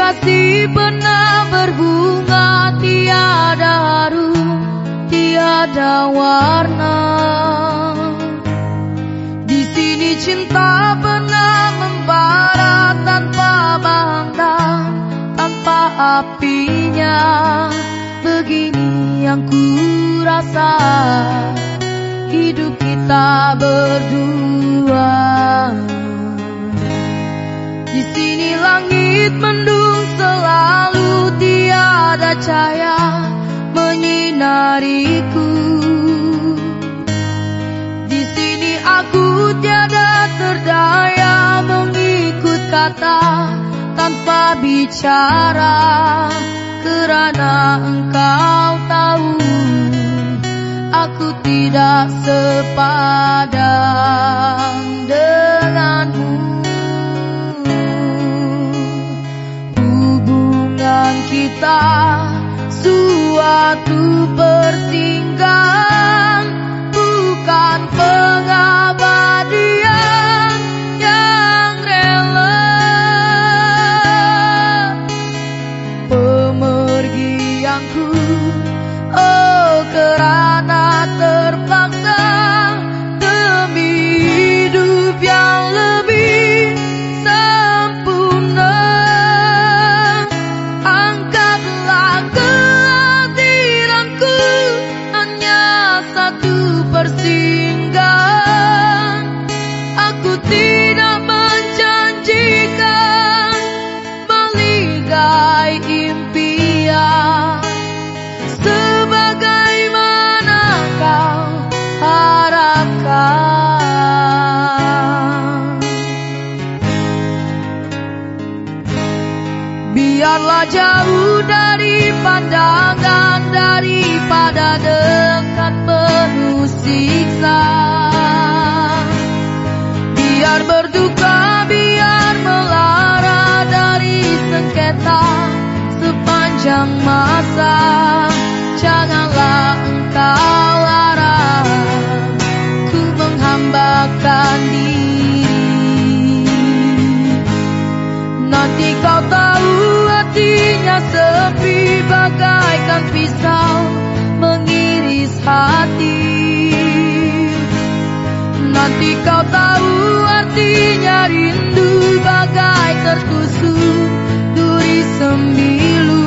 kasih pernah berbunga, tiada harum, tiada warna. Di sini cinta pernah membara tanpa bahan, tanpa apinya. Begini yang ku rasa hidup kita berdua. Di sini langit mendung selalu, tiada cahaya menyinariku. Di sini aku tiada terdaya mengikut kata tanpa bicara, kerana engkau tahu aku tidak sepadan denganmu. Hubungan kita suatu persinggahan, bukan pengabadian yang rela. Pemergianku, oh kerana terpaksa demi hidup yang lebih sempurna. Angkatlah kehadiranku, hanya satu persinggahan. Aku tidak menjanjikan meligai impian, sebagaimana kau harapkan. Biarlah jauh dari pandangan, daripada dekat penuh siksa. Biar berduka, biar melara dari sengketa sepanjang masa. Janganlah engkau larang ku menghambakan diri. Nanti kau tahu hatinya sepi, bagaikan pisau mengiris hati. Nanti kau tahu artinya rindu, bagai tertusuk duri sembilu.